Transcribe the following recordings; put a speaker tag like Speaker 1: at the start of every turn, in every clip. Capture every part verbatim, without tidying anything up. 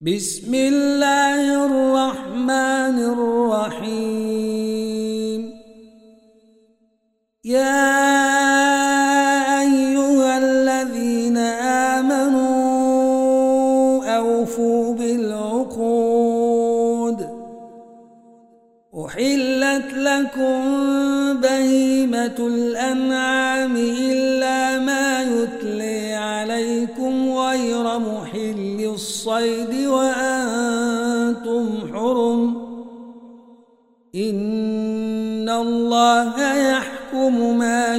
Speaker 1: بسم الله الرحمن الرحيم. يا أيها الذين آمنوا أوفوا بالعقود. أحلت لكم بهيمة الأنعام إلا ما يتلي عليكم غير محل الصيد وأنتم حرم. إن الله يحكم ما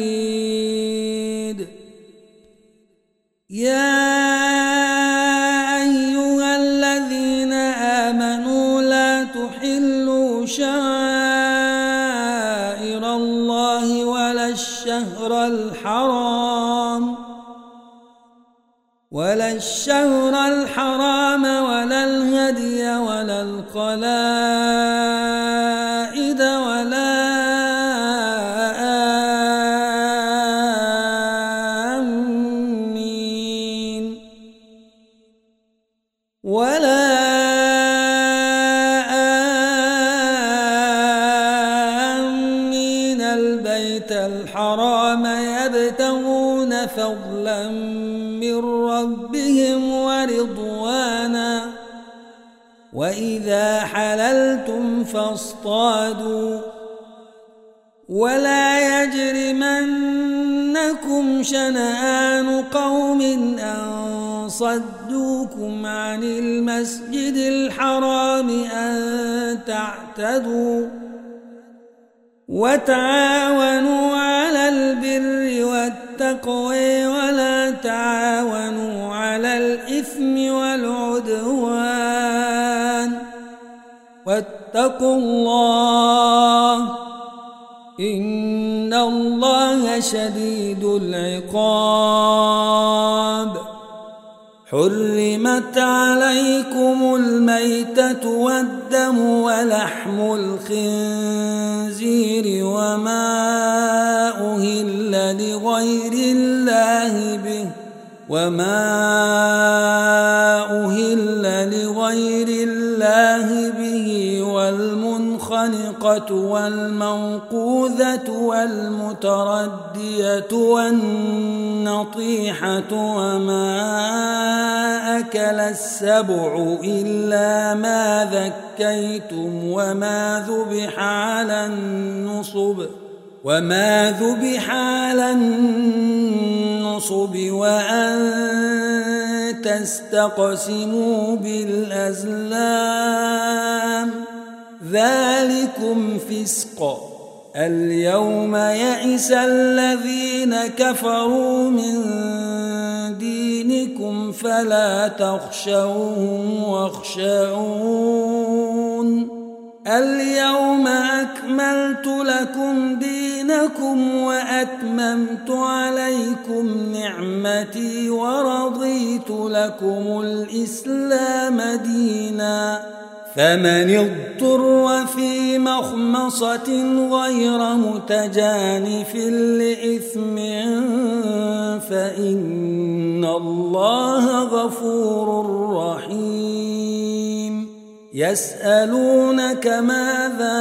Speaker 1: يريد. يا أيها الذين آمنوا لا تحلوا شعائر الله ولا الشهر الحرام ولا الشهر الحرام ولا الهدي ولا القلائد ولا آمين ولا آمين البيت الحرام يبتغون فضلا من ربهم ورضوانا. وإذا حللتم فاصطادوا ولا يجرمنكم شنآن قوم أن صدوكم عن المسجد الحرام أن تعتدوا. وتعاونوا على البر والتقوى ولا تعاونوا على الإثم والعدوان. واتقوا الله إن الله شديد العقاب. حرمت عليكم الميتة والدم ولحم الخنزير وما أهل لغير الله به وما أهل لغير الله به والمنخنقة والموقوذة والمتردية والنطيحة وما أكل السبع إلا ما ذكيتم وما ذبح على النصب وما ذبح على النصب وأن تستقسموا بالأزلام ذلكم فسق. اليوم يئس الذين كفروا من دينكم فلا تخشوهم واخشون. اليوم أكملت لكم دينكم وأتممت عليكم نعمتي ورضيت لكم الإسلام دينا. فمن اضطر في مخمصة غير متجانف لإثم فإن الله غفور رحيم. يسألونك ماذا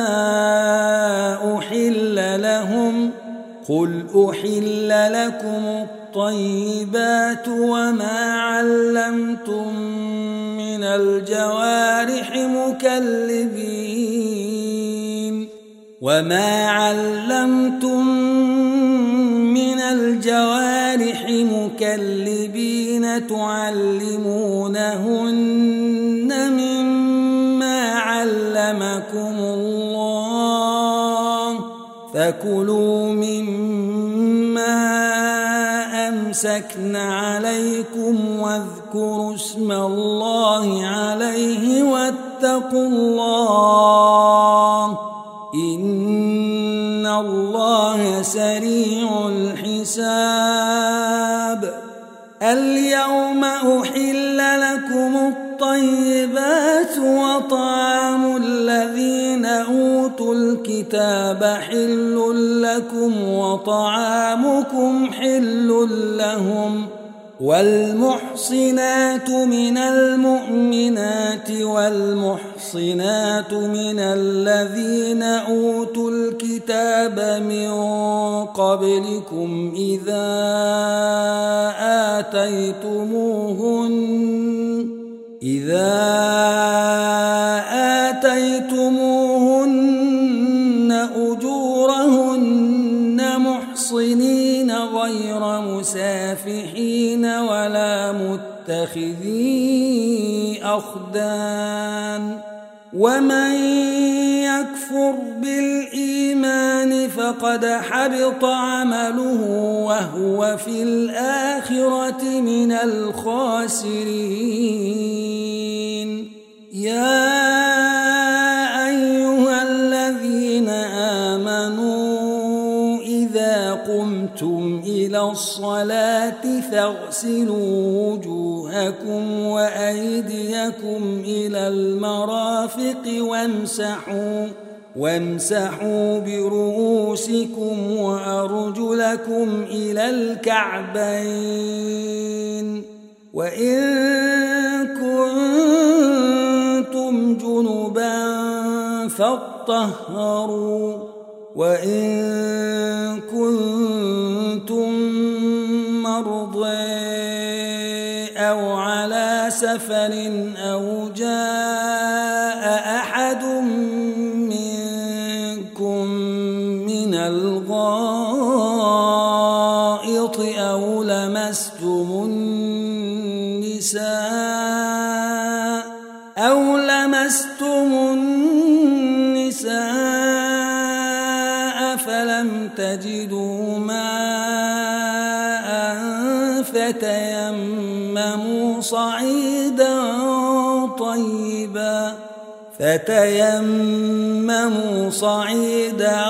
Speaker 1: أحل لهم قل أحل لكم الطيبات وما علمتم من الجوارح مكلبين وما علمتم من الجوارح مكلبين تعلمونهن مما علمكم الله فكلوا مما أمسكن عليكم واذكروا اسم الله عليه واتقوا الله إن الله سريع الحساب. اليوم أحل لكم الطيبات وطعام الذين أوتوا الكتاب حل لكم وطعامكم حل لهم والمحصنات من المؤمنات والمحصنات من الذين أوتوا الكتاب من قبلكم إذا آتيتموهن إذا آتيتموهن أجورهن محصنين غير مسافحين ولا متخذي أخدان ومن يكفر بالإيمان فقد حبط عمله وهو في الآخرة من الخاسرين. يا أيها الذين آمنوا إذا قمتم إلى الصلاة فاغسلوا وجوهكم وأيديكم إلى المرافق وامسحوا وامسحوا برؤوسكم وأرجلكم إلى الكعبين وإن كنتم جنبا فاطهروا وإن كنتم مرضى أو على سفر أو جاء أحد منكم من الغائط أو لمستم النساء أو لمستم النساء فلم تجدوا ماء فتيمموا صعيدا طيبا فتيمموا صعيدا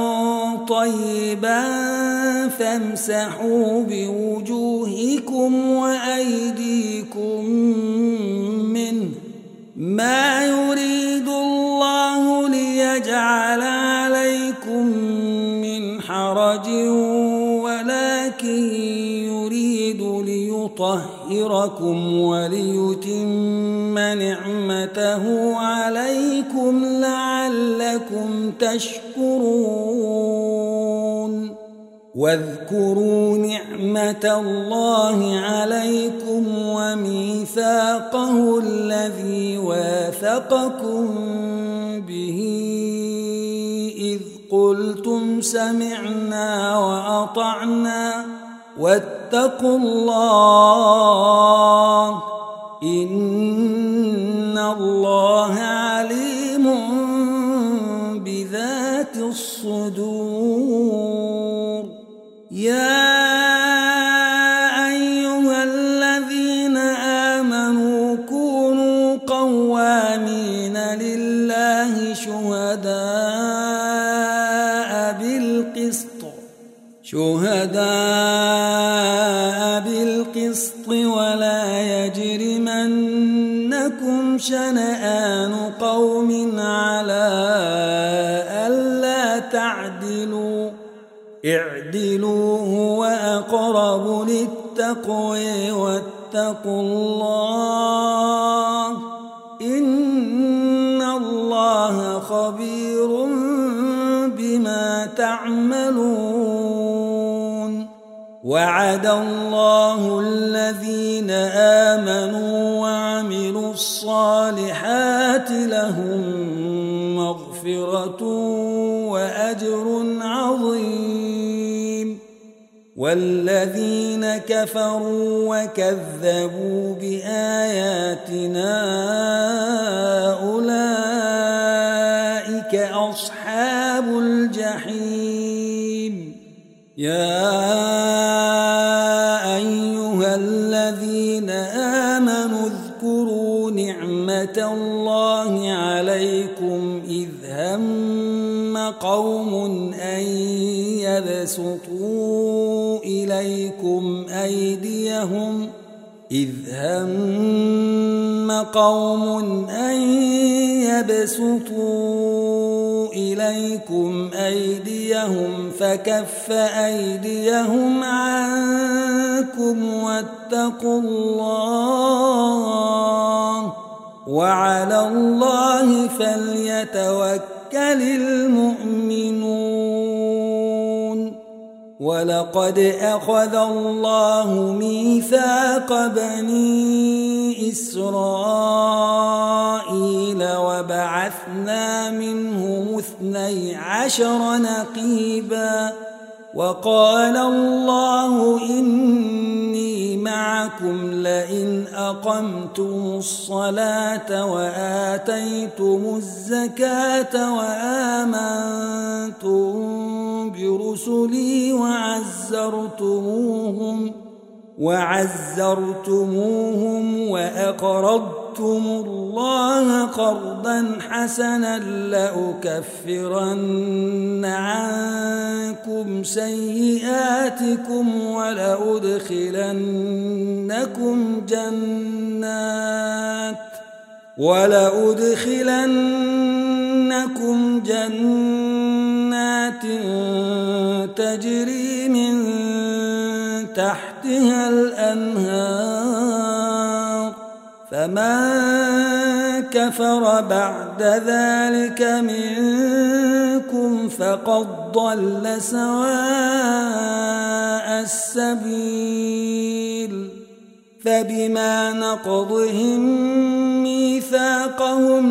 Speaker 1: طيبا فامسحوا بوجوهكم وأيديكم منه ما يريد الله ليجعل عليكم من حرج ولكن يريد ليطهركم وليتم نعمته عليكم لعلكم تشكرون. واذكروا نعمة الله عليكم وميثاقه الذي واثقكم به إذ قلتم سمعنا وأطعنا واتقوا الله إن الله عليم بذات الصدور. يا أيها الذين آمنوا كونوا قوامين لله شهداء بالقسط شهداء بالقسط ولا يجرمنكم شنآن قوم على ألا تعدلوا اعدلوا هو أقرب للتقوى واتقوا الله إن الله خبير بما تعملون. وعد الله الذين آمنوا وعملوا الصالحات لهم مغفرة وأجر عظيم. والذين كفروا وكذبوا بآياتنا أولئك أصحاب الجحيم. يا أيها الذين آمنوا اذكروا نعمة الله عليكم إذ هم قوم أن يبسطوا إليكم أيديهم إذ هم قوم أن يبسطوا إليكم أيديهم فكف أيديهم عنكم واتقوا الله وعلى الله فليتوكل المؤمنون. ولقد أخذ الله ميثاق بني إسرائيل وبعثنا منهم اثني عشر نقيبا وقال الله إني معكم لئن أقمتم الصلاة وآتيتم الزكاة وآمنتم برسلي وعزرتموهم وعزرتموهم وأقرضتم الله قرضا حسنا لأكفرن عنكم سيئاتكم ولأدخلنكم جنات ولأدخلنكم جنات تجري من تحتها الأنهار فمن كفر بعد ذلك منكم فقد ضل سواء السبيل. فبما نقضهم ميثاقهم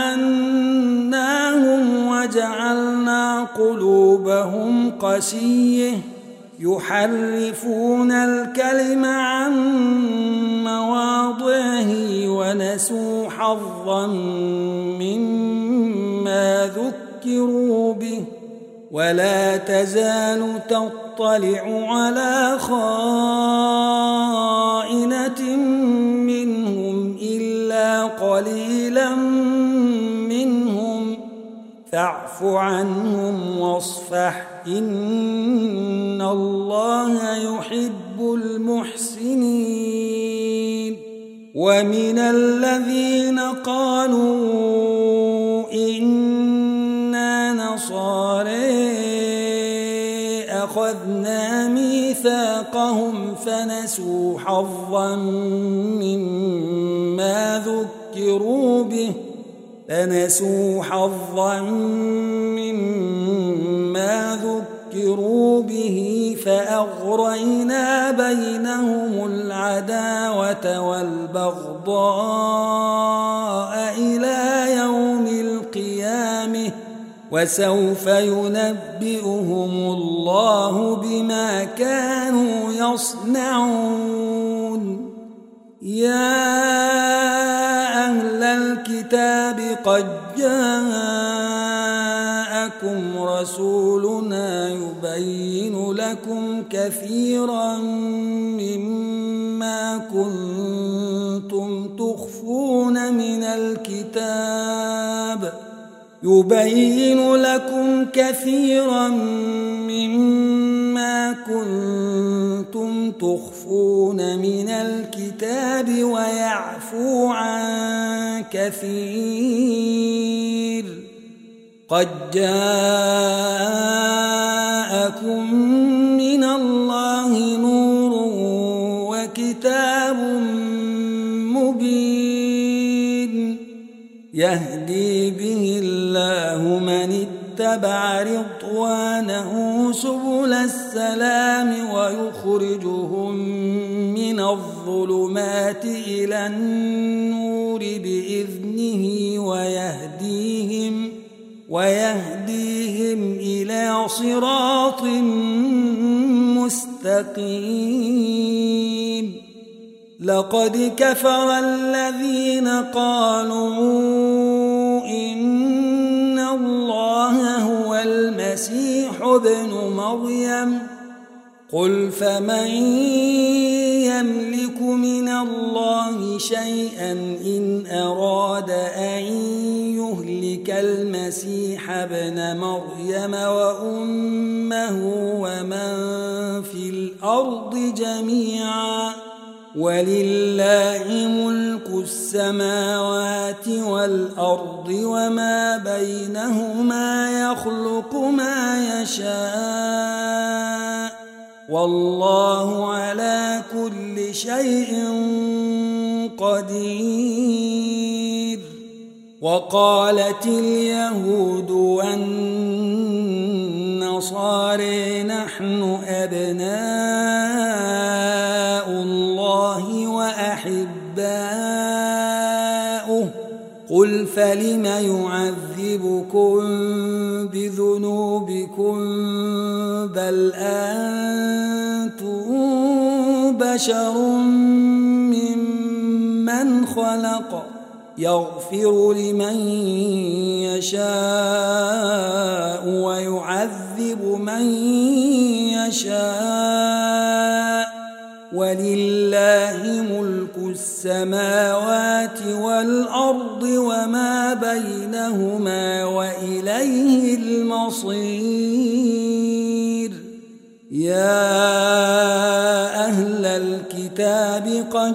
Speaker 1: لعناهم وجعلنا قلوبهم قسية يحرفون الكلم عن مواضعه ونسوا حظا مما ذكروا به ولا تزال تطلع على خائنة منهم إلا قليلا منهم فاعف عنهم واصفح إن الله يحب المحسنين. ومن الذين قالوا إنا نصارى أخذنا ميثاقهم فنسوا حظا مما ذكروا به فنسوا حظا مما ذكروا به فأغرينا بينهم العداوة والبغضاء إلى يوم القيامة وسوف ينبئهم الله بما كانوا يصنعون. يا أهل الكتاب قد جاءكم رسولنا يبين لكم كثيرا مما كنتم تخفون من الكتاب يبين لكم كثيرا مما كنتم تخفون من الكتاب ويعفو عن كثير. قد جاءكم من الله نور وكتاب مبين يهدي به الله من اتبع رضوانه سبل السلام ويخرجهم من الظلمات إلى النور بإذنه ويهديهم ويهديهم إلى صراط مستقيم. لقد كفر الذين قالوا إن الله هو المسيح ابن مريم قل فمن يملك من الله شيئا إن أراد أن يهلك المسيح ابن مريم وأمه ومن في الأرض جميعا ولله ملك السماوات والأرض وما بينهما يخلق ما يشاء والله على كل شيء قدير. وقالت اليهود والنصارى نحن أبناء الله وأحباؤه قل فلم يعذبكم بذنوبكم بل أنتم بشر ممن خلق يغفر لمن يشاء ويعذب من يشاء ولله ملك السماوات والأرض وما بينهما وإليه المصير. يا أهل الكتاب قد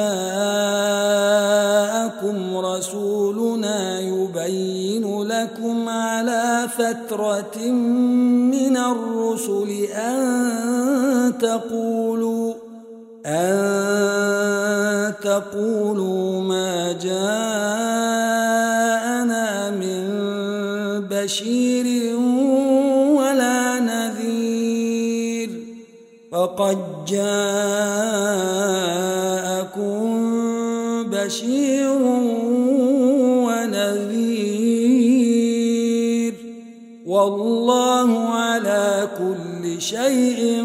Speaker 1: جاءكم رسولنا يبين لكم على فترة من الرسل أن تقولوا أن تقولوا ما جاءنا من بشير ولا نذير فقد جاءكم بشير ونذير والله على كل شيء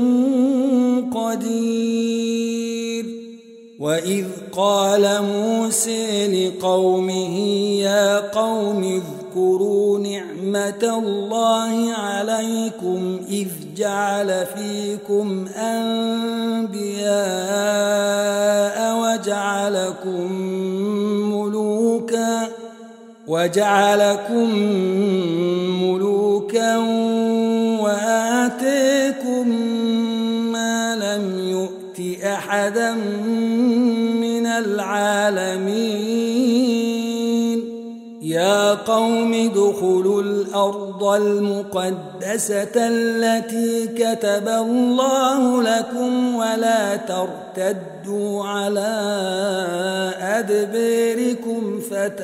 Speaker 1: قدير. وإذ قال موسى لقومه يا قوم اذكروا نعمة الله عليكم إذ جعل فيكم أنبياء وجعلكم ملوكا وجعلكم ملوكا وآتيكم ما لم يؤت أحدا من العالمين. يا قوم ادخلوا الأرض المقدسة التي كتب الله لكم ولا ترتدوا على أدباركم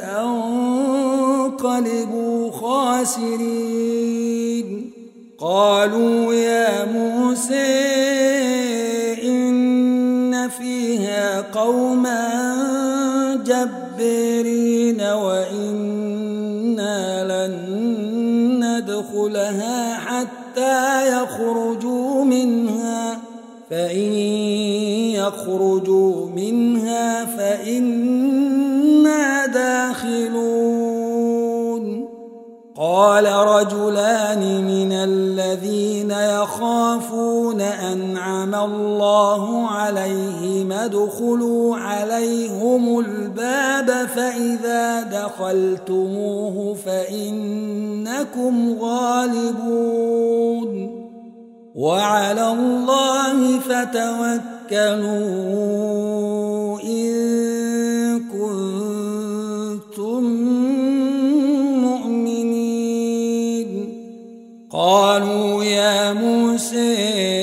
Speaker 1: فتنقلبوا خاسرين. قالوا يا موسى إن فيها قوما جبارين وإنا لن ندخلها حتى يخرجوا منها فإن يخرجوا منها فإنا داخلون. قال رجلان من الذين يخافون أنعم الله عليهم ادخلوا عليهم الباب فإذا دخلتموه فإنكم غالبون وعلى الله فتوكلوا إن كنتم مؤمنين. قالوا يا موسى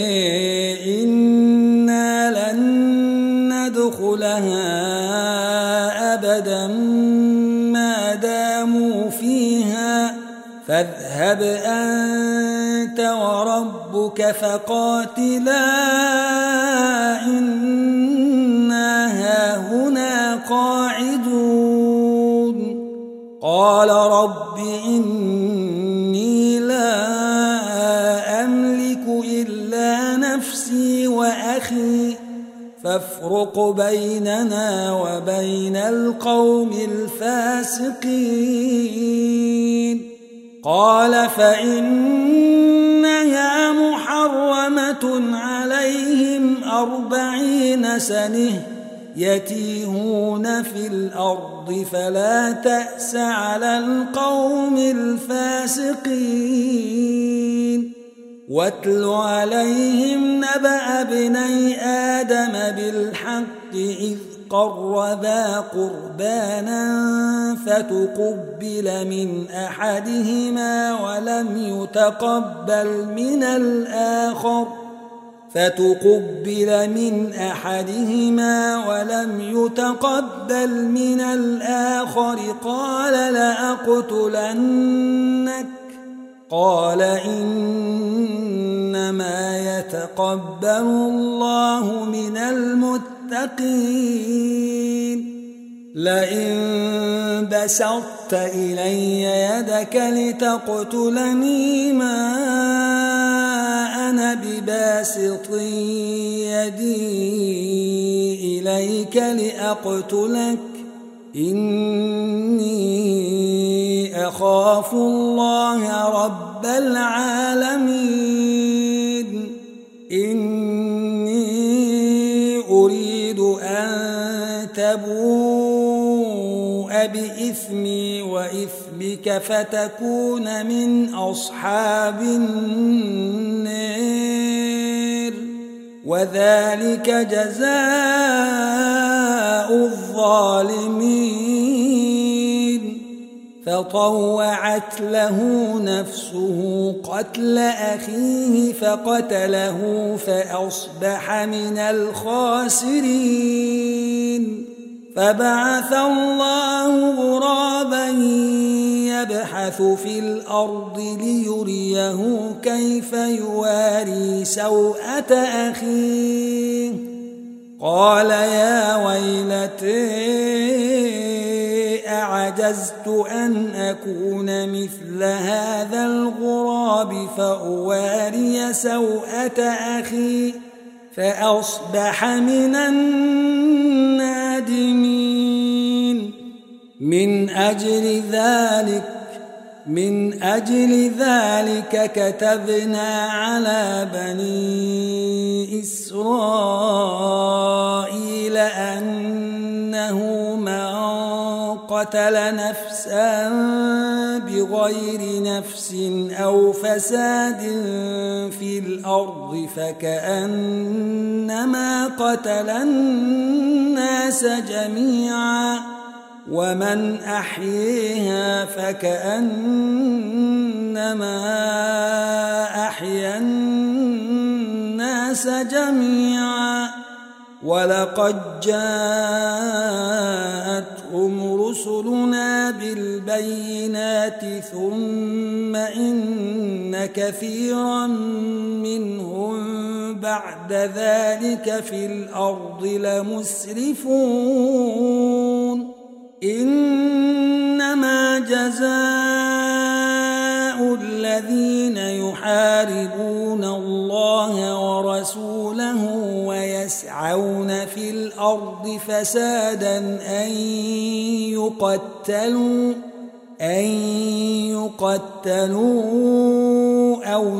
Speaker 1: إنا لن ندخلها أبدا ما داموا فيها فاذهب أنت وربك فقاتلا إنا هاهنا قاعدون. قال رب إني لا أملك إلا نفسي وأخي فافرق بيننا وبين القوم الفاسقين. قال فإنها محرمة عليهم أربعين سنة يتيهون في الأرض فلا تأس على القوم الفاسقين. واتل عليهم نبأ ابني آدم بالحق إذ قربا قربانا فتقبل من أحدهما ولم يتقبل من الآخر فتقبل من أحدهما ولم يتقبل من الآخر قال لأقتلنك قال إنما يتقبل الله من المتقين لئن بسطت إلي يدك لتقتلني ما أنا بباسط يدي إليك لأقتلك إني أخاف الله رب العالمين إني أريد أن تبوء بإثمي وإثمك فتكون من أصحاب النار وذلك جزاء الظالمين فطوعت له نفسه قتل أخيه فقتله فأصبح من الخاسرين فبعث الله غرابا يبحث في الأرض ليريه كيف يواري سوءة أخيه قال يا ويلتي أعجزت أن أكون مثل هذا الغراب فأواري سوءة أخي فأصبح من النادمين من أجل ذلك من أجل ذلك كتبنا على بني إسرائيل أنه من قتل نفسا بغير نفس أو فساد في الأرض فكأنما قتل الناس جميعا ومن أحييها فكأنما أحيا الناس جميعا ولقد جاءتهم رسلنا بالبينات ثم إن كثيرا منهم بعد ذلك في الأرض لمسرفون إنما جزاء الذين يحاربون الله ورسوله ويسعون في الأرض فسادا أن يقتلوا أن يقتلوا أو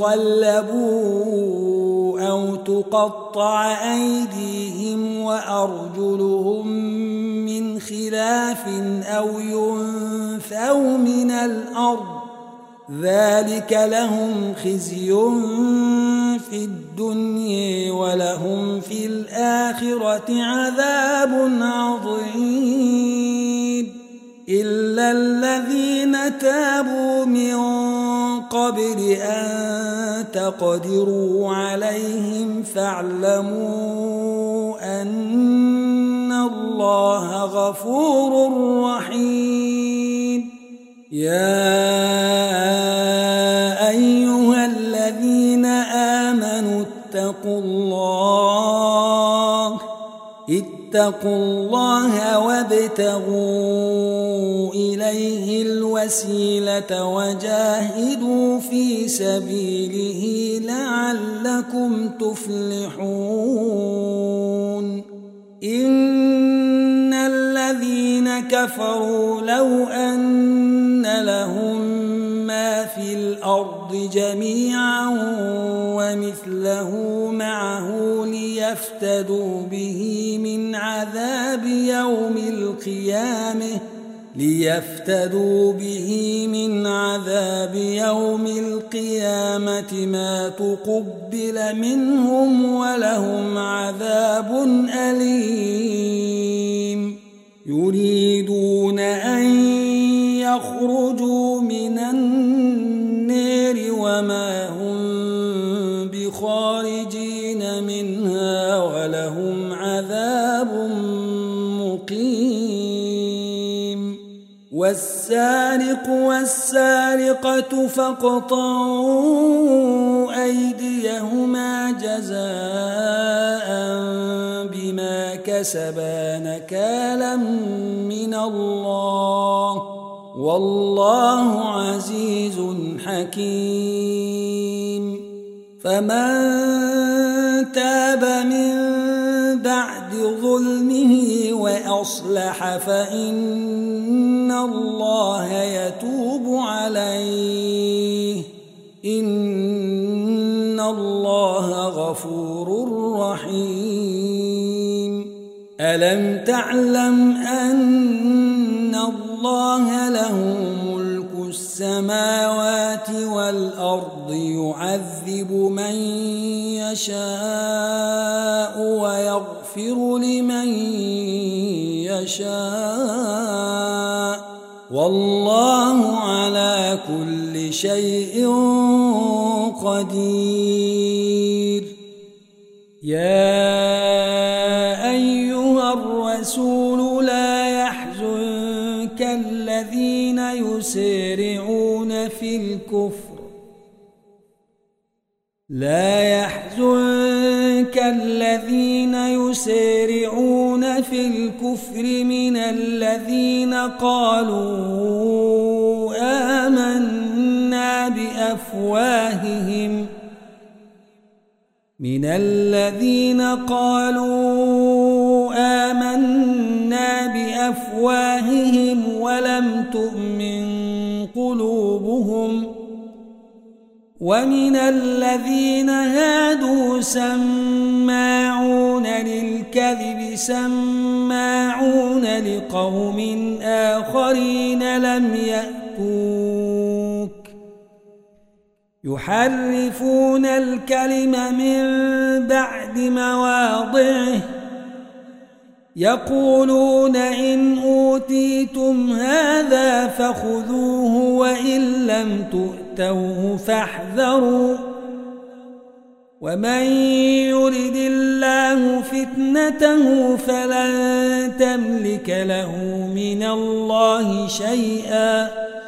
Speaker 1: يصلبوا أو تقطع أيديهم وأرجلهم من خلاف أو ينفوا من الأرض ذلك لهم خزي في الدنيا ولهم في الآخرة عذاب عظيم إلا الذين تابوا من قبل أن تقدروا عليهم فاعلموا أن الله غفور رحيم يا أيها الذين آمنوا اتقوا الله اتقوا الله وابتغوا إليه الوسيلة وجاهدوا في سبيله لعلكم تفلحون إن الذين كفروا لو أن لهم ما في الأرض جميعا ومثله معه ليفتدوا به من عذاب يوم القيامة ليفتدوا به من عذاب يوم القيامة ما تقبل منهم ولهم عذاب أليم يريدون أن يخرجوا من النار وما هم بخارجين منها ولهم عذاب مقيم والسارق والسارقة فاقطعوا أيديهما جزاء بما كسبا نكالا من الله والله عزيز حكيم فمن تاب من بعد ظلمه وأصلح فإن الله يتوب عليه إن الله غفور رحيم ألم تعلم أن الله له ملك السماوات والأرض يعذب من يشاء ويغفر لمن يشاء والله على كل شيء قدير يا أيها الرسول لا يحزنك الذين يسارعون في الكفر لا يحزنك الذين يسارعون في الكفر من الذين قالوا آمنا بأفواههم من الذين قالوا آمنا بأفواههم ولم تؤمن قلوبهم ومن الذين هادوا سماعون للكذب سماعون لقوم آخرين لم يأتوك يحرفون الكلم من بعد مواضعه يقولون إن أوتيتم هذا فخذوه وإن لم تؤتوه فاحذروا ومن يرد الله فتنته فلن تملك له من الله شيئا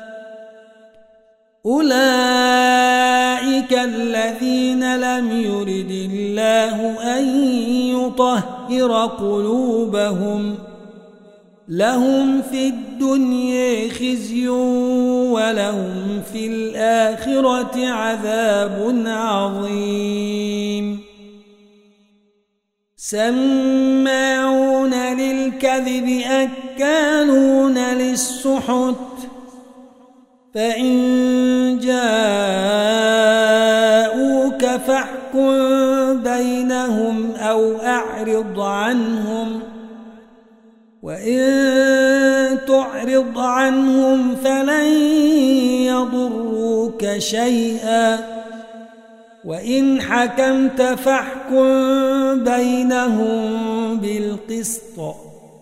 Speaker 1: أولئك الذين لم يرد الله أن يطهر قلوبهم لهم في الدنيا خزي ولهم في الآخرة عذاب عظيم سماعون للكذب أكالون للسحت فإن جاءوك فاحكم بينهم أو أعرض عنهم وإن تعرض عنهم فلن يضروك شيئا وإن حكمت فاحكم بينهم بالقسط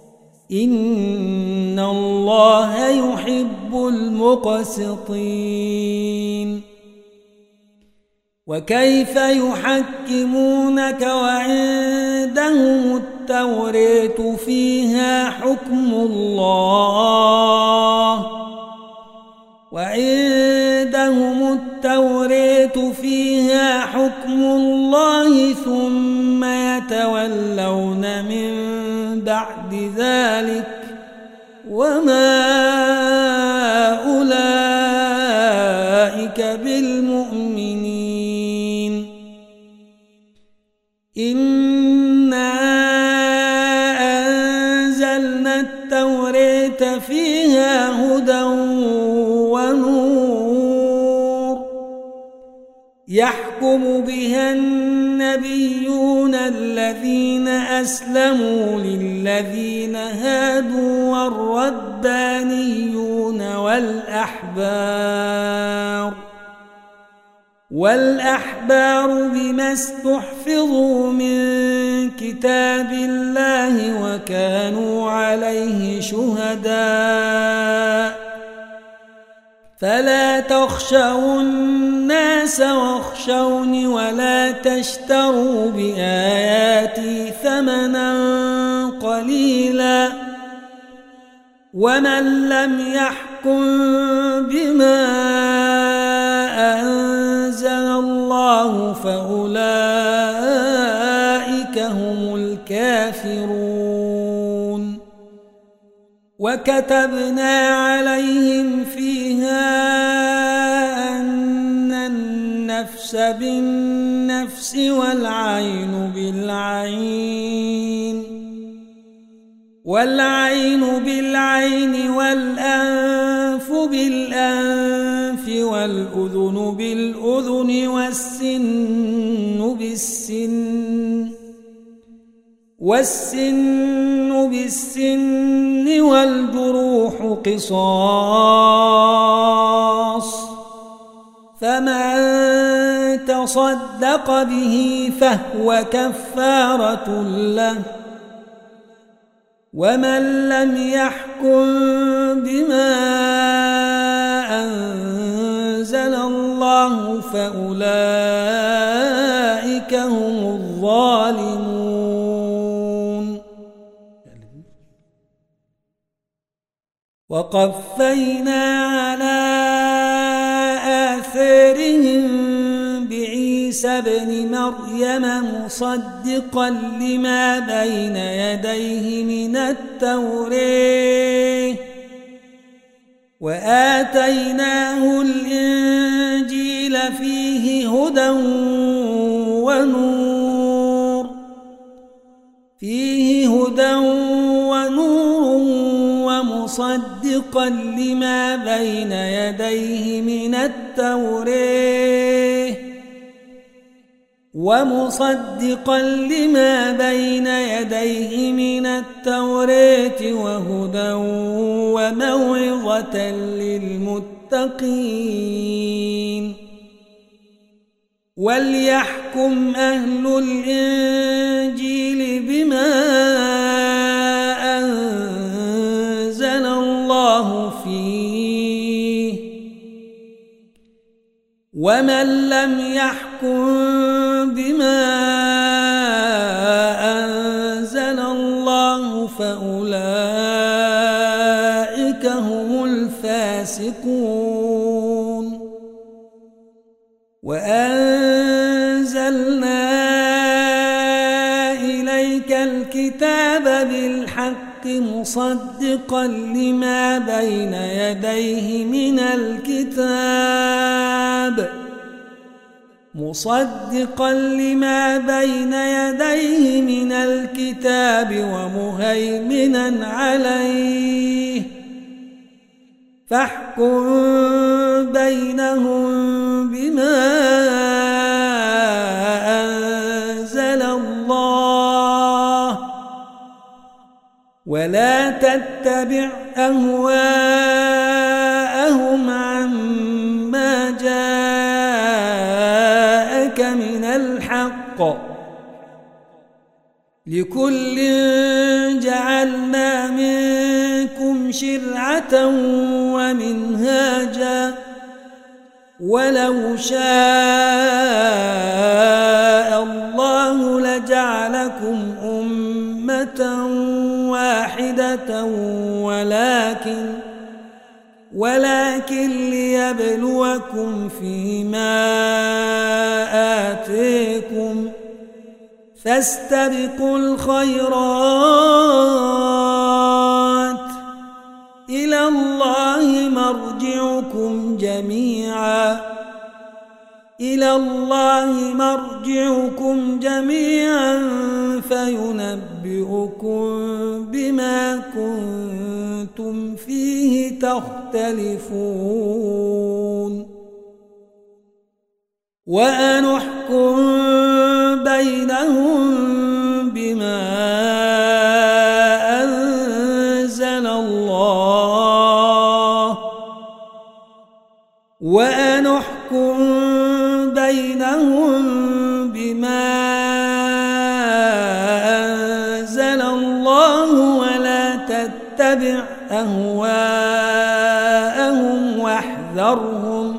Speaker 1: إن الله يحب المقسطين وكيف يحكمونك وعندهم التوراة فيها حكم الله وعندهم التوراة فيها حكم الله ثم يتولون من بعد ذلك وما أولئك بالمؤمنين إنا أنزلنا التوراة فيها هدى ونور يحكم بها النبيون الذين أسلموا للذين هادوا والرد والربانيون والأحبار والأحبار بما استحفظوا من كتاب الله وكانوا عليه شهداء فلا تخشوا الناس واخشوني ولا تشتروا بآياتي ثمنا قليلا ومن لم يحكم بما أنزل الله فأولئك هم الكافرون وكتبنا عليهم فيها أن النفس بالنفس والعين بالعين والعين بالعين والأنف بالأنف والأذن بالأذن والسن بالسن والسن بالسن والجروح قصاص فمن تصدق به فهو كفارة له ومن لم يحكم بما أنزل الله فأولئك هم الظالمون. وقفينا على آثارهم بعيسى ابن مريم مصدقا لما بين يديه من التوراة وآتيناه الإنجيل فيه هدى ونور فيه هدى ونور ومصدقا لما بين يديه من التوراة ومصدقا لما بين يديه من التوراة وهدى وموعظة للمتقين. وليحكم أهل الإنجيل بما أنزل الله فيه ومن لم يحكم بما أنزل الله فأولئك هم الفاسقون. وأنزلنا إليك الكتاب بالحق مصدقا لما بين يديه من الكتاب مصدقا لما بين يديه من الكتاب ومهيمنا عليه فاحكم بينهم بما أنزل الله ولا تتبع أهواءهم عما جاءك من الحق لكل جعلنا منكم شرعة ومنهاجا ولو شاء الله لجعلكم أمة واحدة ولكن ولكن ليبلوكم فيما آتيكم فاستبقوا الخيرات إلى الله مرجعكم جميعا إلى الله مرجعكم جميعا فينبئكم بما كنتم فيه تختلفون وأن احكم بينهم بما أنزل الله وأن احكم بينهم بما أنزل الله ولا تتبع أهواءهم واحذرهم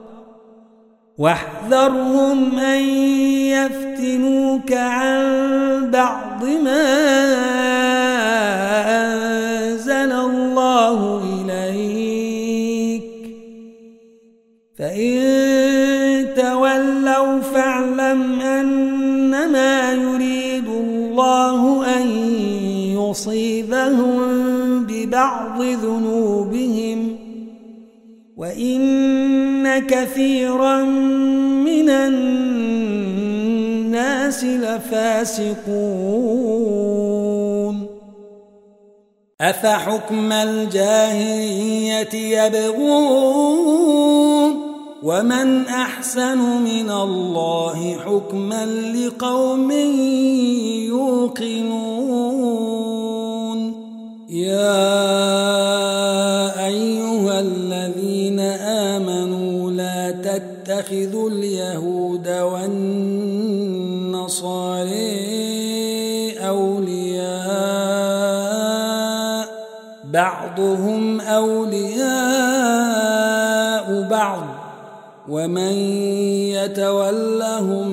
Speaker 1: واحذرهم أن يفتنوك عن بعض ما أنزل الله إليك فإن تولوا فاعلم أنما يريد الله أن يصيبهم ببعض ذنوبهم وإن كثيرا من الناس لفاسقون أفحكم الجاهلية يبغون ومن أحسن من الله حكما لقوم يوقنون يا أيها الذين آمنوا لا تتخذوا اليهود والنصارى أولياء بعضهم أولياء بعض ومن يتولهم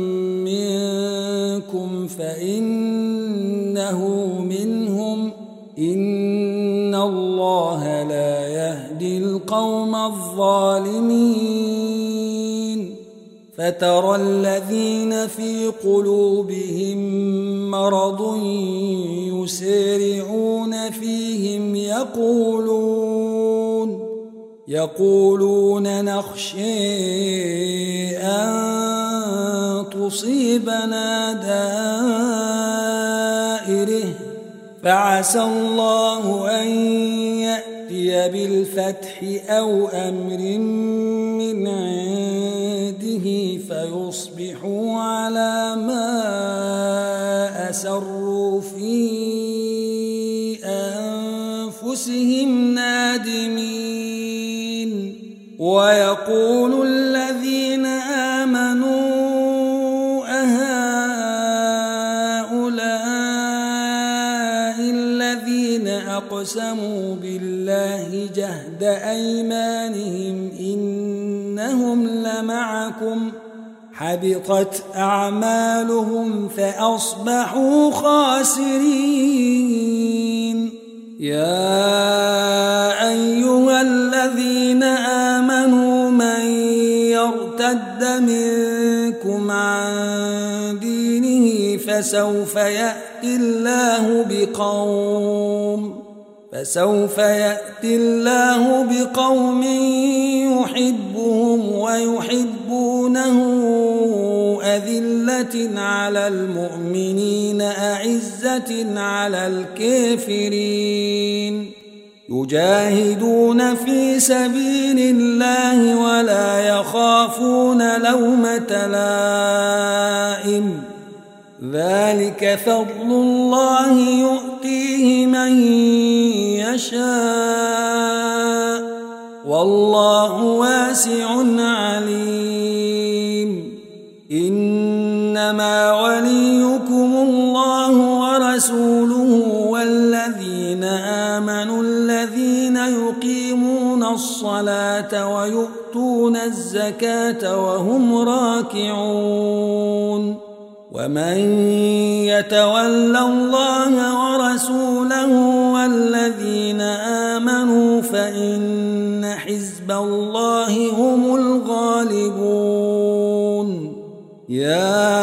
Speaker 1: منكم فإنه منهم إن الله لا يهدي القوم الظالمين فترى الذين في قلوبهم مرض يسارعون فيهم يقولون يقولون نخشى أن تصيبنا دائرة فعسى الله أن يأتي بالفتح أو أمر من عنده فيصبحوا على ما أسروا في أنفسهم نادمين ويقول الذين آمنوا أقسموا بالله جهد أيمانهم إنهم لمعكم حبطت أعمالهم فأصبحوا خاسرين يا أيها الذين آمنوا من يرتد منكم عن دينه فسوف يأتي الله بقوم فسوف يأتي الله بقوم يحبهم ويحبونه أذلة على المؤمنين أعزة على الكافرين يجاهدون في سبيل الله ولا يخافون لومة لائم ذلك فضل الله يؤتيه من يشاء والله واسع عليم إنما وليكم الله ورسوله والذين آمنوا الذين يقيمون الصلاة ويؤتون الزكاة وهم راكعون ومن يتول الله ورسوله والذين آمنوا فإن حزب الله هم الغالبون يا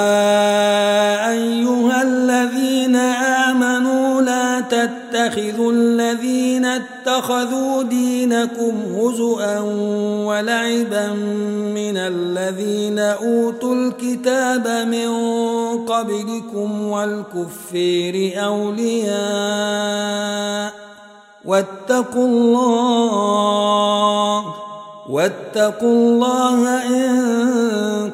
Speaker 1: أيها الذين آمنوا لا تتخذوا الذين اتخذوا دينكم هزؤا ولعبا من الذين أوتوا الكتاب من قبلكم والكفار أولياء واتقوا الله واتقوا الله إن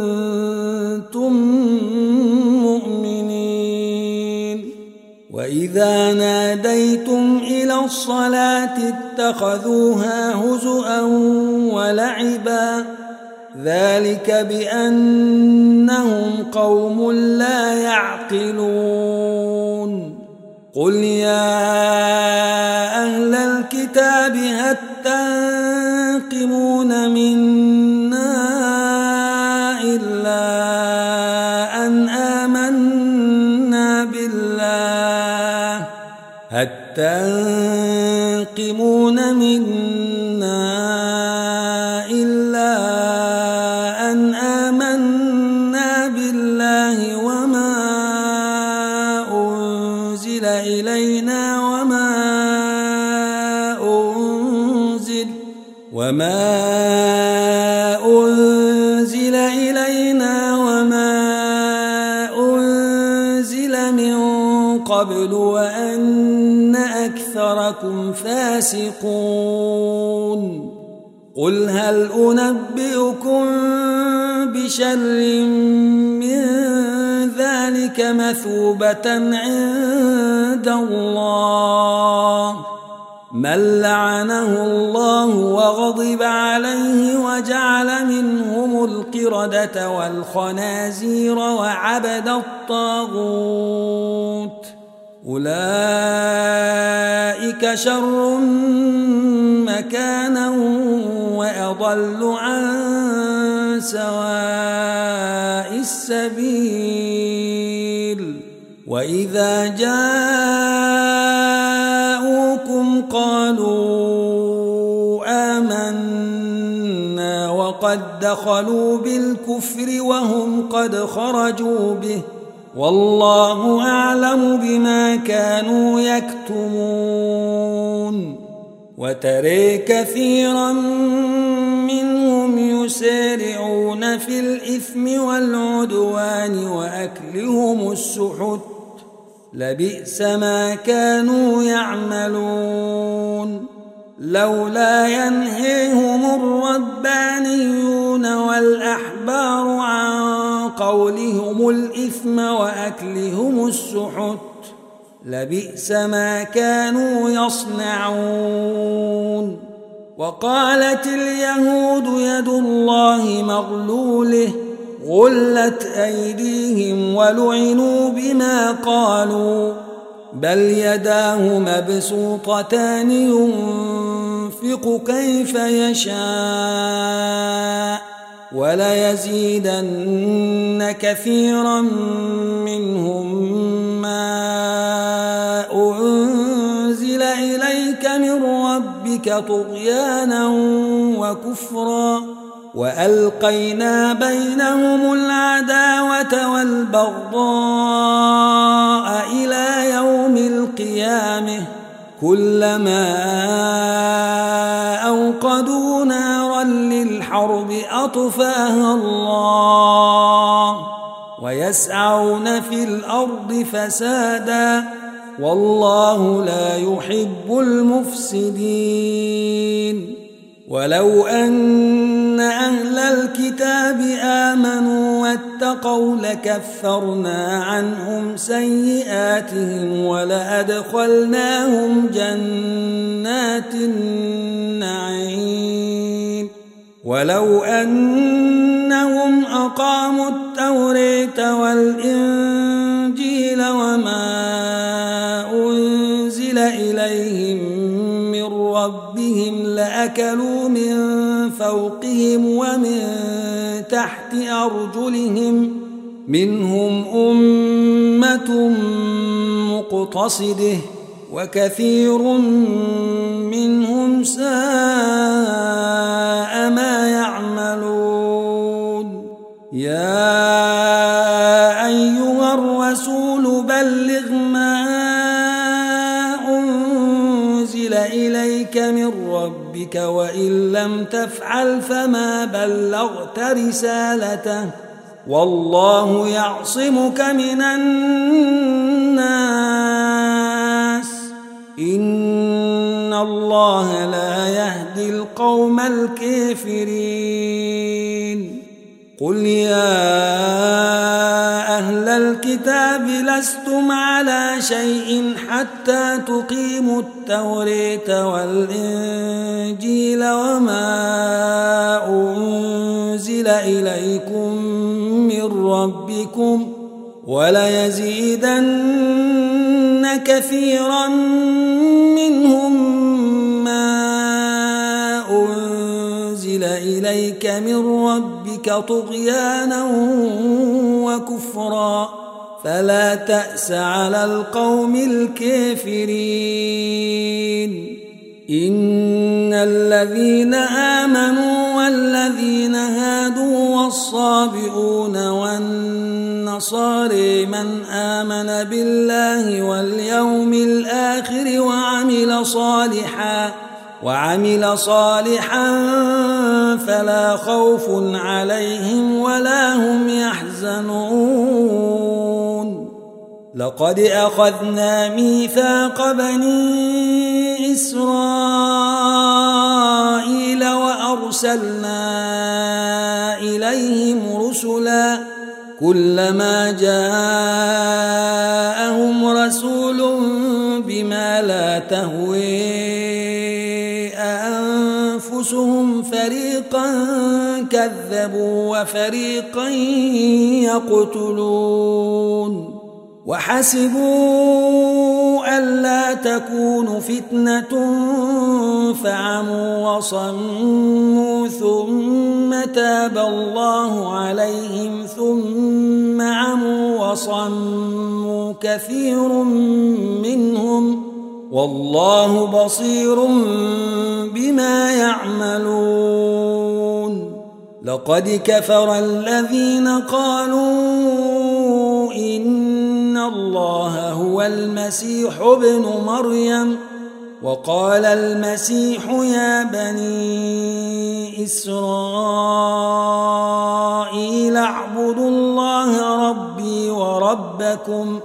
Speaker 1: كنتم مؤمنين وإذ وإذا ناديتم إلى الصلاة اتخذوها هزؤا ولعبا ذلك بأنهم قوم لا يعقلون قل يا أهل الكتاب هل تنقمون منا إلا أن آمنا بالله هل تنقمون منا إلا أن آمنا بالله وما أنزل إلينا وما أنزل وما أنزل إلينا وما أنزل من قبل وأن أكثركم فاسقون قل هل أنبئكم بشر من ذلك مثوبة عند الله من لعنه الله وغضب عليه وجعل منهم القردة والخنازير وعبد الطاغوت أولئك شر مكانا وأضل عن سواء السبيل وإذا جاءوكم قالوا آمنا وقد دخلوا بالكفر وهم قد خرجوا به والله أعلم بما كانوا يكتمون وترى كثيرا منهم يسارعون في الإثم والعدوان وأكلهم السحت لبئس ما كانوا يعملون لولا ينهيهم الربانيون والأحبار عن قولهم الإثم وأكلهم السحت لبئس ما كانوا يصنعون وقالت اليهود يد الله مغلولة غلت أيديهم ولعنوا بما قالوا بل يداه مبسوطتان ينفق كيف يشاء وليزيدن كثيرا منهم ما أنزل إليك من ربك طغيانا وكفرا وألقينا بينهم العداوة والبغضاء إلى يوم القيامة كلما أوقدوا نارا للحرب أطفاها الله ويسعون في الأرض فسادا والله لا يحب المفسدين ولو أن أهل الكتاب آمنوا واتقوا لكفرنا عنهم سيئاتهم ولأدخلناهم جنات النعيم ولو أنهم أقاموا التوراة والإنجيل وما أنزل إليهم من ربهم لأكلوا من فوقهم ومن تحت أرجلهم منهم أمة مقتصدة وكثير منهم ساء ما يعملون يا أيها الرسول بلغ ما أنزل إليك من ربك وإن لم تفعل فما بلغت رسالته والله يعصمك من الناس إن الله لا يهدي القوم الكافرين قل يا أهل الكتاب لستم على شيء حتى تقيموا التوراة والإنجيل وما أنزل إليكم من ربكم وليزيدن كثيرا منهم ما أنزل إليك من ربك طغيانا وكفرا فلا تأس على القوم الكافرين. إن الذين آمنوا والذين هادوا والصابئون والنصارى من آمن بالله واليوم الآخر وعمل صالحا وعمل صالحا فلا خوف عليهم ولا هم يحزنون. لقد أخذنا ميثاق بني إسرائيل وأرسلنا إليهم رسلا كلما جاءهم رسول بما لا تهوي أنفسهم فريقا كذبوا وفريقا يقتلون وحسبوا ألا تكون فتنة فعموا وصموا ثم تاب الله عليهم ثم عموا وصموا كثير منهم والله بصير بما يعملون. لقد كفر الذين قالوا إن الله هو المسيح ابن مريم وقال المسيح يا بني إسرائيل اعبدوا الله ربي وربكم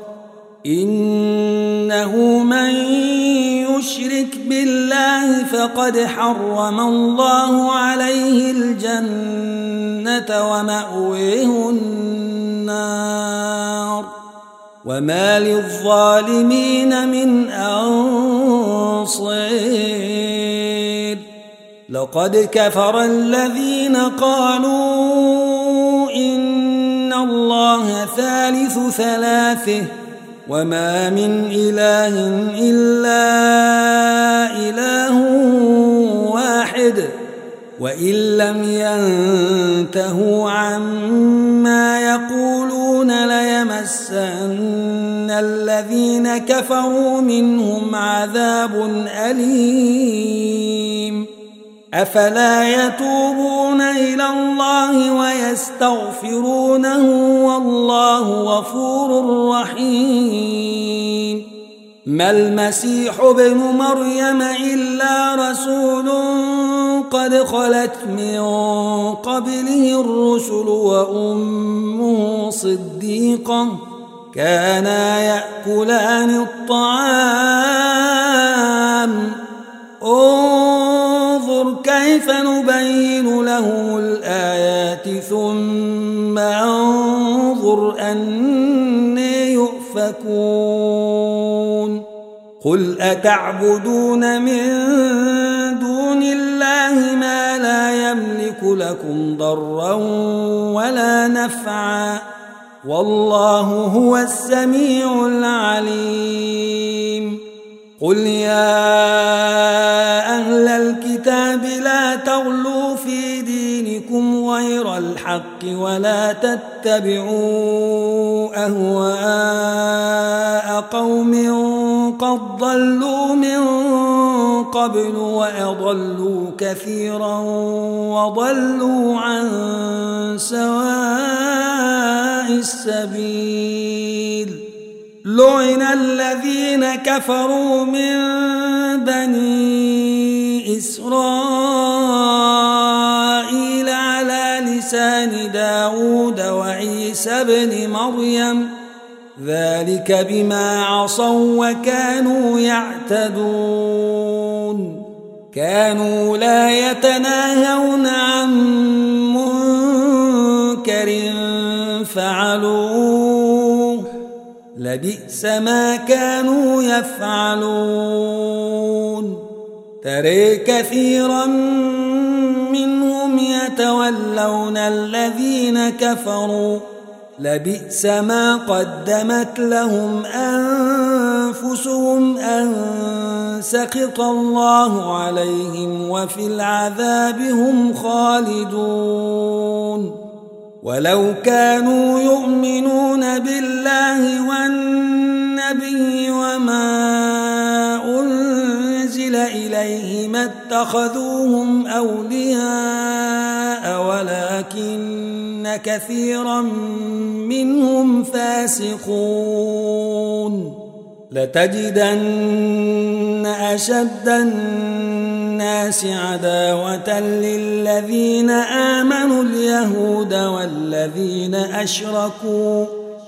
Speaker 1: إنه من يشرك بالله فقد حرم الله عليه الجنة ومأويه النار وما للظالمين من أنصير. لقد كفر الذين قالوا إن الله ثالث ثلاثه وما من إله إلا إله واحد وإن لم ينتهوا عما يقولون ليمسن الذين كفروا منهم عذاب أليم. أفلا يتوبون إلى الله ويستغفرونه والله غفور رحيم. ما المسيح ابن مريم إلا رسول قد خلت من قبله الرسل وأمه صديقة كانا يأكلان الطعام انظر كيف نبين لهم الآيات ثم انظر أنى يؤفكون. قل أتعبدون من دون الله ما لا يملك لكم ضرا ولا نفعا والله هو السميع العليم. قل يا أهل الكتاب لا تغلوا في دينكم غير الحق ولا تتبعوا أهواء قوم قد ضلوا من قبل وأضلوا كثيرا وضلوا عن سواء السبيل. لعن الذين كفروا من بني إسرائيل على لسان داود وعيسى بن مريم ذلك بما عصوا وكانوا يعتدون. كانوا لا يتناهون عن منكر منكر فعلوه لبئس ما كانوا يفعلون ترى كثيرا منهم يتولون الذين كفروا لبئس ما قدمت لهم أنفسهم أن سخط الله عليهم وفي العذاب هم خالدون ولو كانوا يؤمنون بالله والنبي وما أنزل إليه ما اتخذوهم أولياء ولكن كثيرا منهم فاسقون لتجدن أشد الناس عداوة للذين آمنوا اليهود والذين أشركوا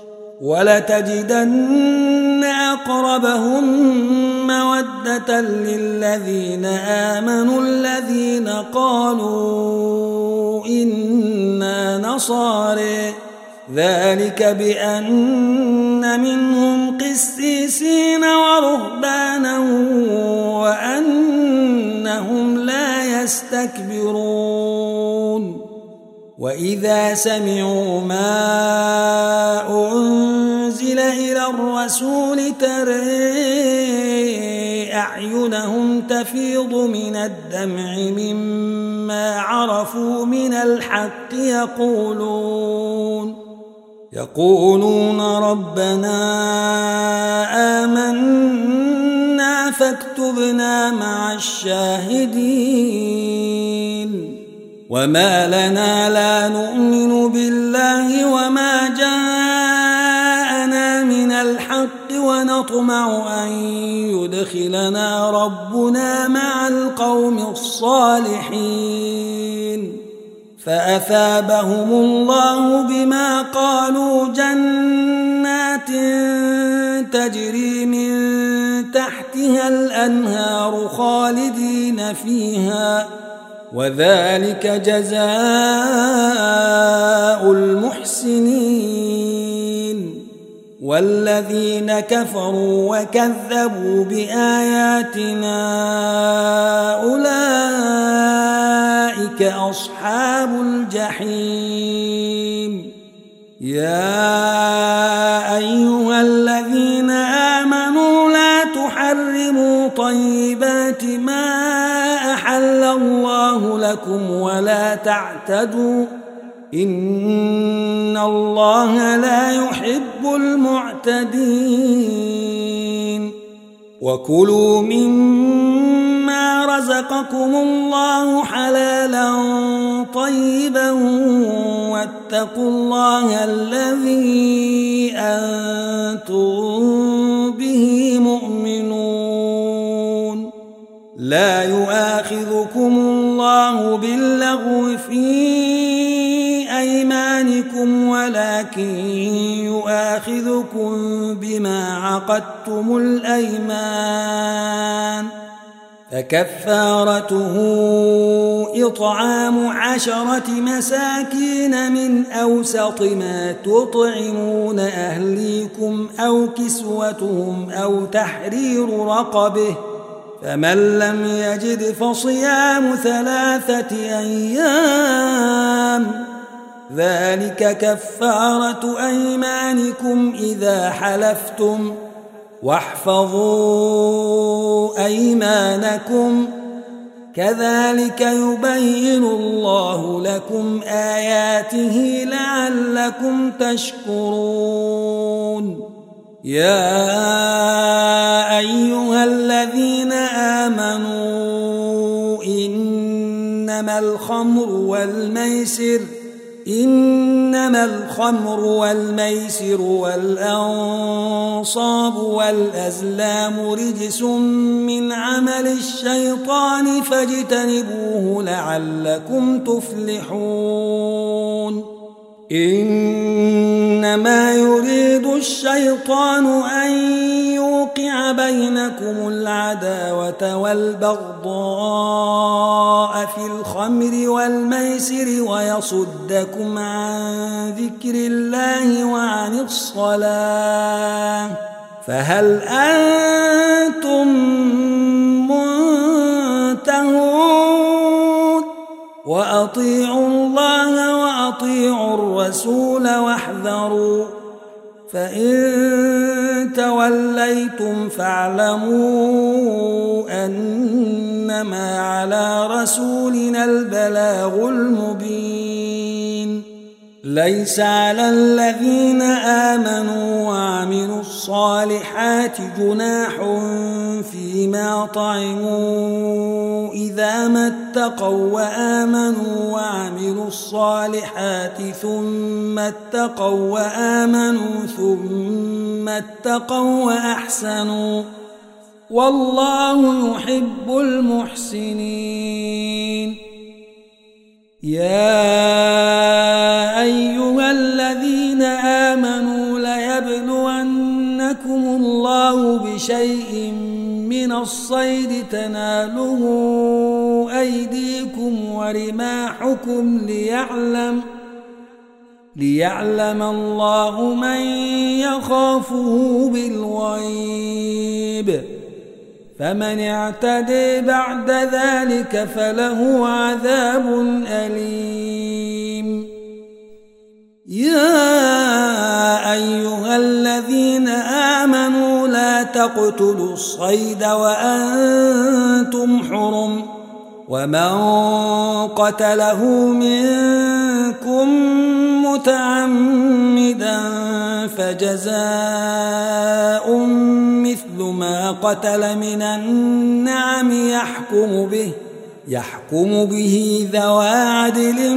Speaker 1: ولتجدن أقربهم مودة للذين آمنوا الذين قالوا إنا نصارى ذلك بأن منهم قسيسين ورهبانا وأنهم لا يستكبرون وإذا سمعوا ما أنزل إلى الرسول ترى أعينهم تفيض من الدمع مما عرفوا من الحق يقولون يقولون ربنا آمنا فاكتبنا مع الشاهدين وما لنا لا نؤمن بالله وما جاءنا من الحق ونطمع أن يدخلنا ربنا مع القوم الصالحين فأثابهم الله بما قالوا جنات تجري من تحتها الأنهار خالدين فيها وذلك جزاء المحسنين والذين كفروا وكذبوا بآياتنا أولئك أصحاب الجحيم يا أيها الذين آمنوا لا تحرموا طيبات ما أحل الله لكم ولا تعتدوا إن الله لا يحب المعتدين وكلوا مما رزقكم الله حلالا طيبا واتقوا الله الذي أنتم به مؤمنون لا يؤاخذكم الله باللغو في أيمانكم ولكن يؤاخذكم بما عقدتم الأيمان فكفارته إطعام عشرة مساكين من أوسط ما تطعمون أهليكم أو كسوتهم أو تحرير رقبه فمن لم يجد فصيام ثلاثة أيام ذلك كفارة أيمانكم إذا حلفتم واحفظوا أيمانكم كذلك يبين الله لكم آياته لعلكم تشكرون يا أيها الذين آمنوا إنما الخمر والميسر إنما الخمر والميسر والأنصاب والأزلام رجس من عمل الشيطان فاجتنبوه لعلكم تفلحون إنما يريد الشيطان أن يوقع بينكم العداوة والبغضاء في الخمر والميسر ويصدكم عن ذكر الله وعن الصلاة فهل أنتم منتهون وأطيعوا الله وأطيعوا الرسول واحذروا فإن توليتم فاعلموا أنما على رسولنا البلاغ المبين ليس على الذين آمنوا وعملوا الصالحات جناح فيما طعموا إذا ما اتقوا وآمنوا وعملوا الصالحات ثم اتقوا وآمنوا ثم اتقوا وأحسنوا والله يحب المحسنين يا أيها الذين آمنوا ليبلونكم الله بشيء من الصيد تناله أيديكم ورماحكم ليعلم ليعلم الله من يخافه بالغيب فمن اعتدي بعد ذلك فله عذاب أليم يا أيها الذين آمنوا لا تقتلوا الصيد وأنتم حرم ومن قتله منكم متعمدا فجزاء مثل ما قتل من النعم يحكم به يحكم به ذوى عدل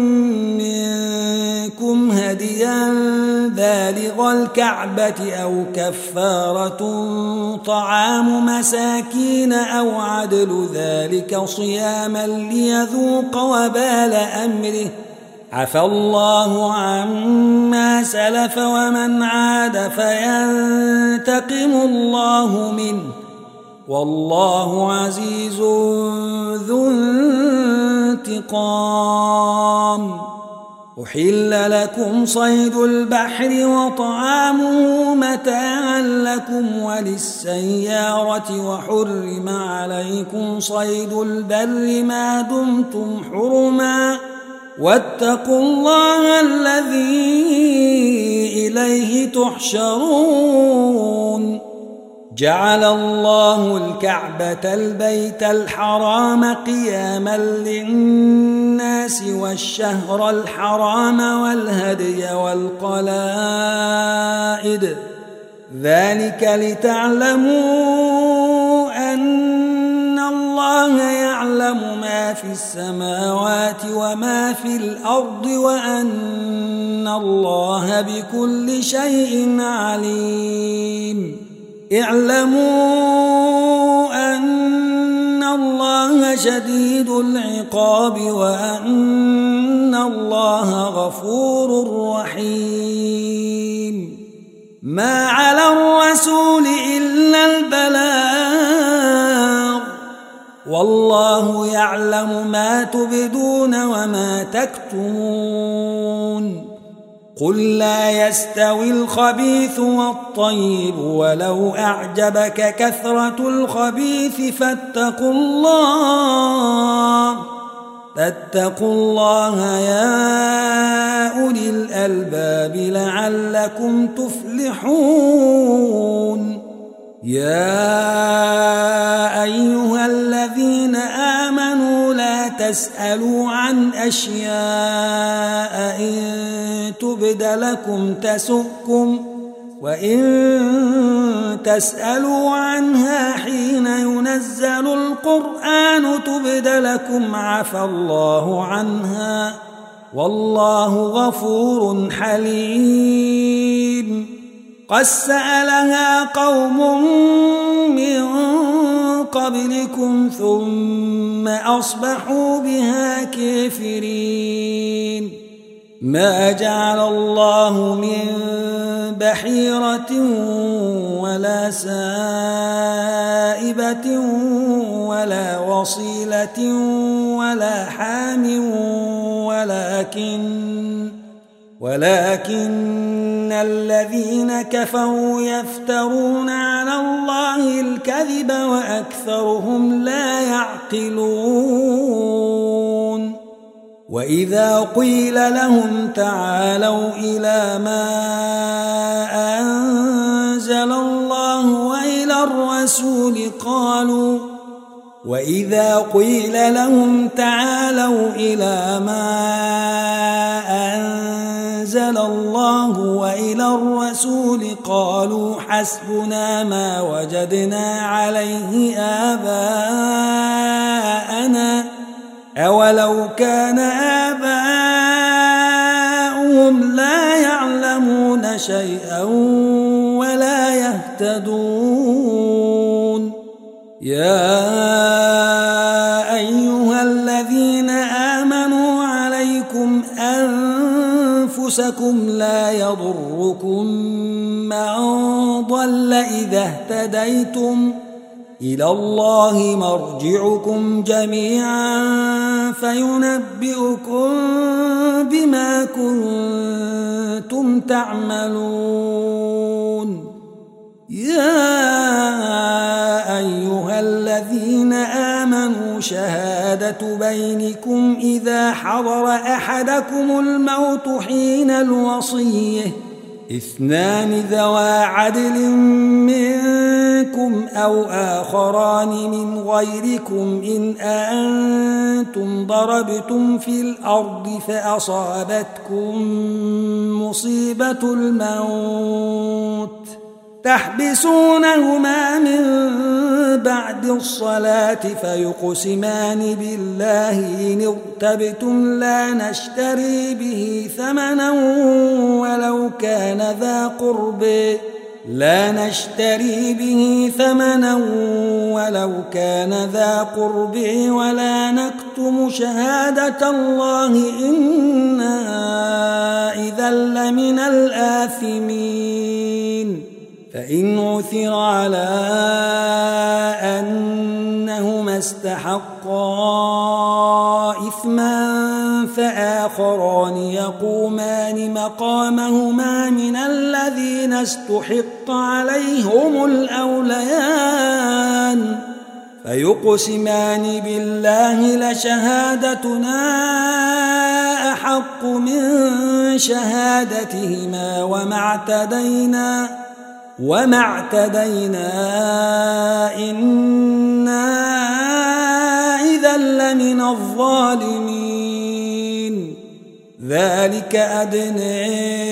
Speaker 1: منكم هديا بالغ الكعبة أو كفارة طعام مساكين أو عدل ذلك صياما ليذوق وبال أمره عفى الله عما سلف ومن عاد فينتقم الله منه والله عزيز ذو انتقام أحل لكم صيد البحر وطعامه متاعا لكم وللسيارة وحرم عليكم صيد البر ما دمتم حرما واتقوا الله الذي إليه تحشرون جعل الله الكعبة البيت الحرام قياما للناس والشهر الحرام والهدي والقلائد ذلك لتعلموا أن الله يعلم ما في السماوات وما في الأرض وأن الله بكل شيء عليم اعلموا أن الله شديد العقاب وأن الله غفور رحيم ما على الرسول إلا البلاغ والله يعلم ما تبدون وما تكتمون قل لا يستوي الخبيث والطيب ولو أعجبك كثرة الخبيث فاتقوا الله فاتقوا الله يا أولي الألباب لعلكم تفلحون يا أيها الذين آمنوا لا تسألوا عن أشياء إن تبد لكم تسؤكم وإن تسألوا عنها حين ينزل القرآن تبد لكم عفى الله عنها والله غفور حليم قد سألها قوم من قبلكم ثم أصبحوا بها كافرين ما جعل الله من بحيرة ولا سائبة ولا وصيلة ولا حام ولكن ولكن الذين كفروا يفترون على الله الكذب وأكثرهم لا يعقلون وإذا قيل لهم تعالوا إلى ما أنزل الله وإلى الرسول قالوا وإذا قيل لهم تعالوا إلى ما أنزل الله وإلى الرسول قالوا حسبنا ما وجدنا عليه آباءنا أولو كان آباؤهم لا يعلمون شيئا ولا يهتدون يا أيها الذين آمنوا عليكم أنفسكم لا يضركم من ضل إذا اهتديتم إلى الله مرجعكم جميعا فينبئكم بما كنتم تعملون يا أيها الذين آمنوا شهادة بينكم إذا حضر أحدكم الموت حين الوصية اثنان ذوى عدل منكم أو آخران من غيركم إن أنتم ضربتم في الأرض فأصابتكم مصيبة الموت تحبسونهما من بعد الصلاة فيقسمان بالله إن ارتبتم لا نشتري به ثمنا ولو كان ذا قرب لا نشتري به ثمنا ولو كان ذا قرب ولا نكتم شهادة الله إنا إذا لمن الآثمين فإن عثر على أنهما استحقا إثما فآخران يقومان مقامهما من الذين استحق عليهم الأوليان فيقسمان بالله لشهادتنا أحق من شهادتهما وما اعتدينا وما اعتدينا إنا إذا لمن الظالمين ذلك أدنى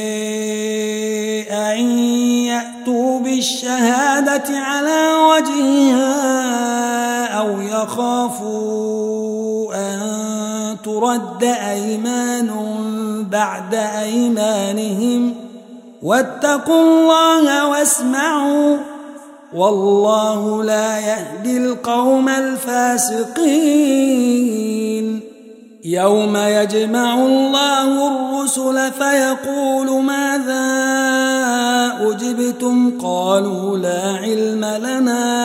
Speaker 1: أن يأتوا بالشهادة على وجهها أو يخافوا أن ترد أيمان بعد أيمانهم واتقوا الله واسمعوا والله لا يهدي القوم الفاسقين يوم يجمع الله الرسل فيقول ماذا أجبتم قالوا لا علم لنا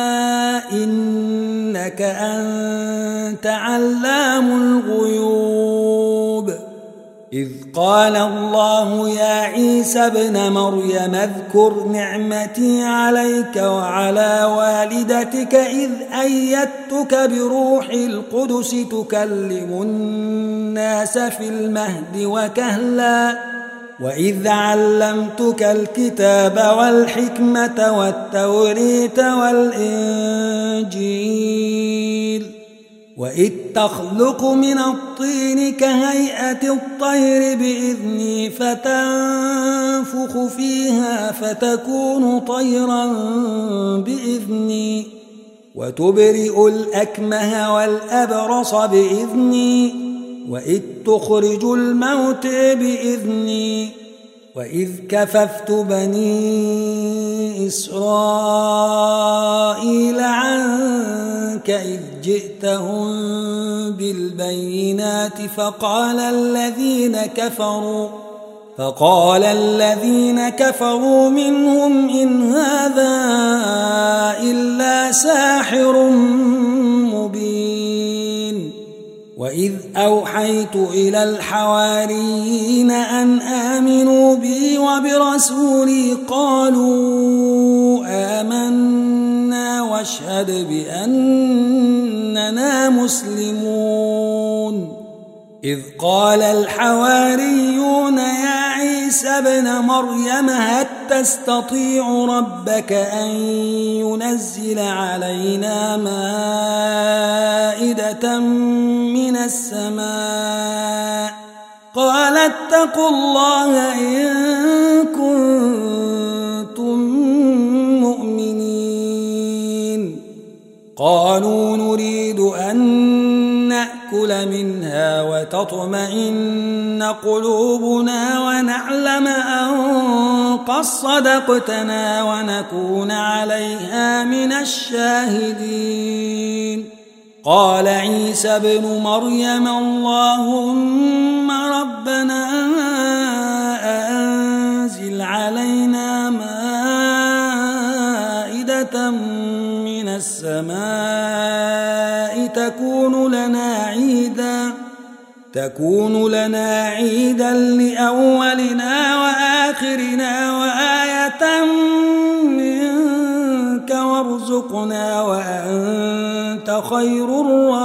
Speaker 1: إنك أنت علام الغيوب إذ قال الله يا عيسى ابن مريم اذكر نعمتي عليك وعلى والدتك إذ أيدتك بروح القدس تكلم الناس في المهد وكهلا وإذ علمتك الكتاب والحكمة والتوريت والإنجيل وإذ تخلق من الطين كهيئة الطير بإذني فتنفخ فيها فتكون طيرا بإذني وتبرئ الأكمه والأبرص بإذني وإذ تخرج الموت بإذني وإذ كففت بني إسرائيل عنك إذ جئتهم بالبينات فقال الذين كفروا فقال الذين كفروا منهم إن هذا إلا ساحر مبين وإذ أوحيت إلى الحواريين أن آمنوا بي وبرسولي قالوا آمنا واشهد بأننا مسلمون إذ قال الحواريون يا عيسى ابن مريم هل تستطيع ربك أن ينزل علينا مائدة من السماء قال اتقوا الله إن كنتم مؤمنين قالوا نريد أن نأكل منها وتطمئن قلوبنا ونعلم أن قد صدقتنا ونكون عليها من الشاهدين قال عيسى ابن مريم اللهم ربنا أنزل علينا مائدة من السماء تكون لنا عيدا تكون لنا عيدا لأولنا وآخرنا وآية منك وارزقنا وأنت خير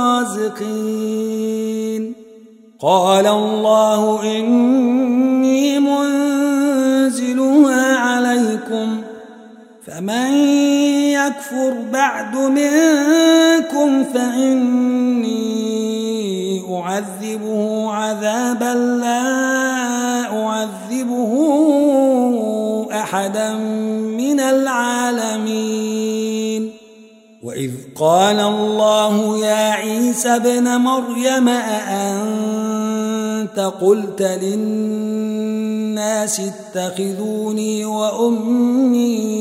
Speaker 1: الرازقين قال الله إني منزلها عليكم فمن يكفر بعد منكم فإني أعذبه عذابا لا أعذبه أحدا من العالمين وإذ قال الله يا عيسى ابن مريم أأنت قلت للناس اتخذوني وأمي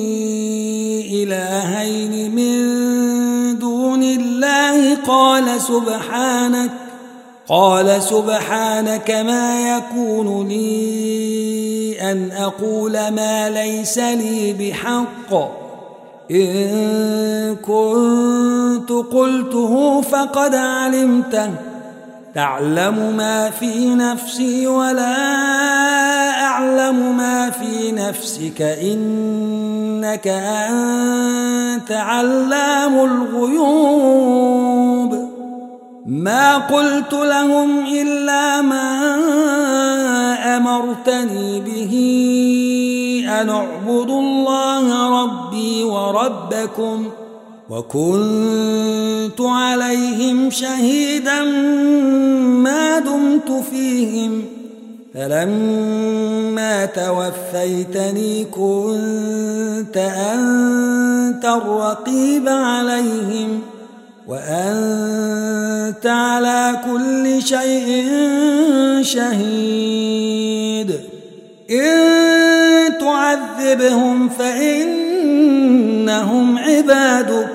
Speaker 1: إلهين من دون الله قال سبحانك قال سبحانك ما يكون لي أن أقول ما ليس لي بحق إن كنت قلته فقد علمته تعلم ما في نفسي ولا أعلم ما في نفسك إنك أنت علام الغيوب ما قلت لهم إلا ما أمرتني به أن اعبدوا الله ربي وربكم وكنت عليهم شهيدا ما دمت فيهم فلما توفيتني كنت أنت الرقيب عليهم وأنت على كل شيء شهيد إن تعذبهم فإنهم عبادك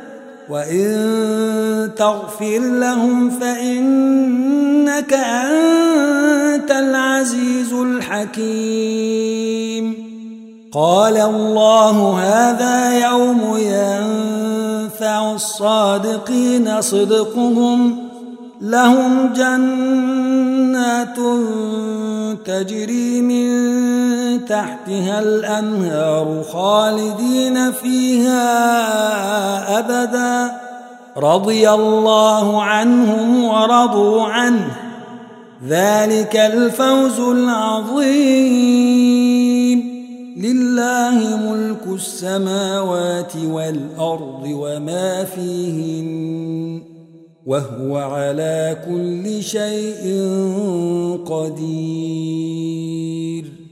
Speaker 1: وإن تغفر لهم فإنك أنت العزيز الحكيم قال الله هذا يوم ينفع الصادقين صدقهم لهم جنات تجري من تحتها الأنهار خالدين فيها أبدا رضي الله عنهم ورضوا عنه ذلك الفوز العظيم لله ملك السماوات والأرض وما فيهن وهو على كل شيء قدير.